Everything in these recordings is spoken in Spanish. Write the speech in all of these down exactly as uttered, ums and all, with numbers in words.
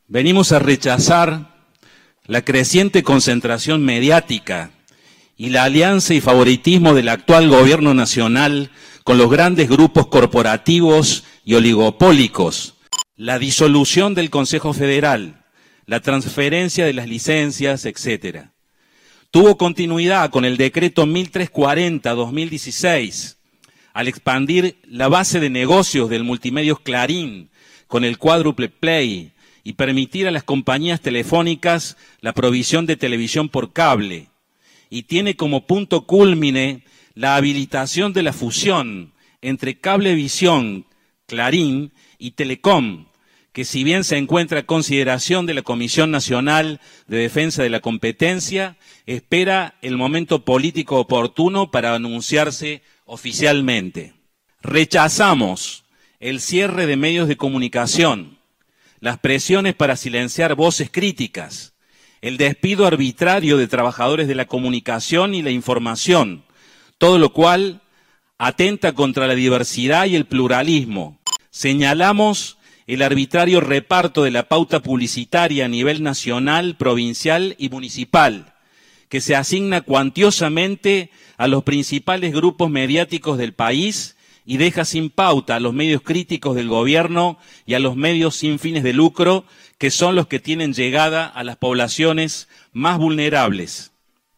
Venimos a rechazar la creciente concentración mediática y la alianza y favoritismo del actual gobierno nacional con los grandes grupos corporativos y oligopólicos, la disolución del Consejo Federal, la transferencia de las licencias, etcétera. Tuvo continuidad con el decreto mil trescientos cuarenta barra dos mil dieciséis, al expandir la base de negocios del Multimedios Clarín con el cuádruple play y permitir a las compañías telefónicas la provisión de televisión por cable, y tiene como punto cúlmine la habilitación de la fusión entre Cablevisión, Clarín y Telecom, que si bien se encuentra a consideración de la Comisión Nacional de Defensa de la Competencia, espera el momento político oportuno para anunciarse oficialmente. Rechazamos el cierre de medios de comunicación, las presiones para silenciar voces críticas, el despido arbitrario de trabajadores de la comunicación y la información, todo lo cual atenta contra la diversidad y el pluralismo. Señalamos el arbitrario reparto de la pauta publicitaria a nivel nacional, provincial y municipal, que se asigna cuantiosamente a los principales grupos mediáticos del país y deja sin pauta a los medios críticos del gobierno y a los medios sin fines de lucro, que son los que tienen llegada a las poblaciones más vulnerables.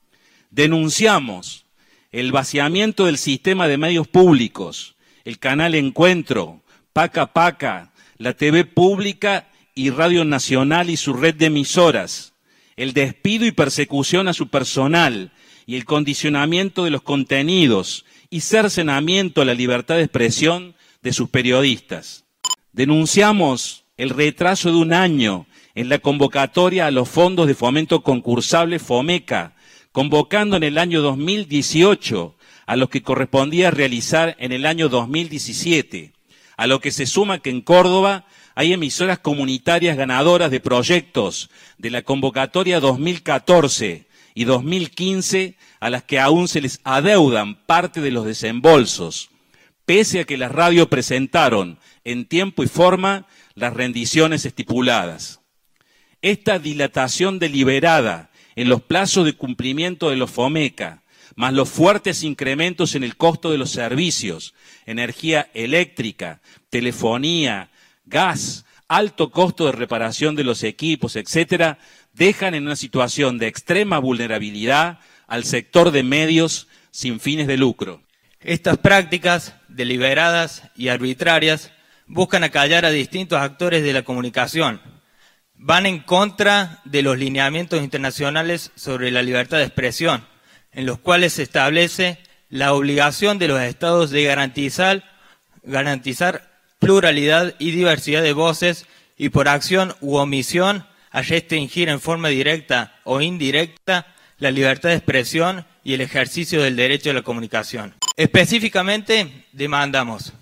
Denunciamos el vaciamiento del sistema de medios públicos, el canal Encuentro, Paca Paca, la T V pública y Radio Nacional y su red de emisoras, el despido y persecución a su personal y el condicionamiento de los contenidos y cercenamiento a la libertad de expresión de sus periodistas. Denunciamos el retraso de un año en la convocatoria a los fondos de fomento concursable FOMECA, convocando en el año dos mil dieciocho a los que correspondía realizar en el año dos mil diecisiete, a lo que se suma que en Córdoba hay emisoras comunitarias ganadoras de proyectos de la convocatoria dos mil catorce y dos mil quince a las que aún se les adeudan parte de los desembolsos, pese a que las radios presentaron en tiempo y forma las rendiciones estipuladas. Esta dilatación deliberada en los plazos de cumplimiento de los FOMECA, más los fuertes incrementos en el costo de los servicios, energía eléctrica, telefonía, gas, alto costo de reparación de los equipos, etcétera, dejan en una situación de extrema vulnerabilidad al sector de medios sin fines de lucro. Estas prácticas deliberadas y arbitrarias buscan acallar a distintos actores de la comunicación. Van en contra de los lineamientos internacionales sobre la libertad de expresión, en los cuales se establece la obligación de los estados de garantizar, garantizar pluralidad y diversidad de voces y por acción u omisión a restringir en forma directa o indirecta la libertad de expresión y el ejercicio del derecho a la comunicación. Específicamente, demandamos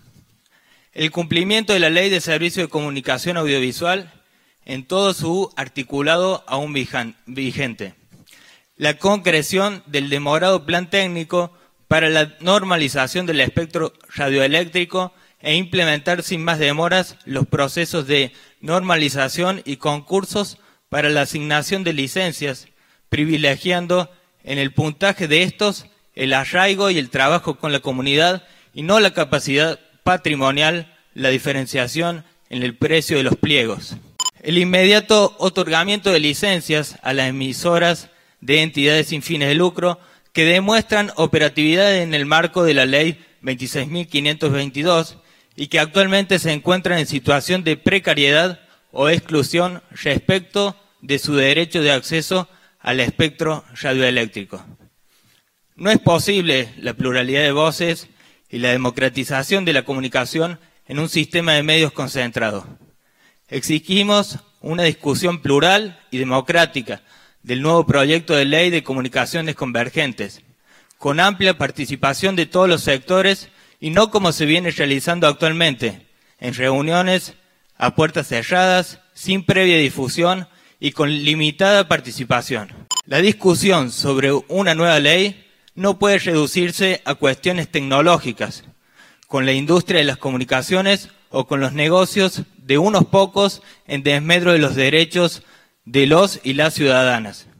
el cumplimiento de la Ley de Servicio de Comunicación Audiovisual en todo su articulado aún vigente, la concreción del demorado plan técnico para la normalización del espectro radioeléctrico e implementar sin más demoras los procesos de normalización y concursos para la asignación de licencias, privilegiando en el puntaje de estos el arraigo y el trabajo con la comunidad y no la capacidad patrimonial, la diferenciación en el precio de los pliegos. El inmediato otorgamiento de licencias a las emisoras de entidades sin fines de lucro que demuestran operatividad en el marco de la Ley veintiséis mil quinientos veintidós y que actualmente se encuentran en situación de precariedad o exclusión respecto de su derecho de acceso al espectro radioeléctrico. No es posible la pluralidad de voces y la democratización de la comunicación en un sistema de medios concentrado. Exigimos una discusión plural y democrática del nuevo proyecto de ley de comunicaciones convergentes, con amplia participación de todos los sectores y no como se viene realizando actualmente, en reuniones a puertas cerradas, sin previa difusión y con limitada participación. La discusión sobre una nueva ley no puede reducirse a cuestiones tecnológicas, con la industria de las comunicaciones o con los negocios de unos pocos en desmedro de los derechos de los y las ciudadanas.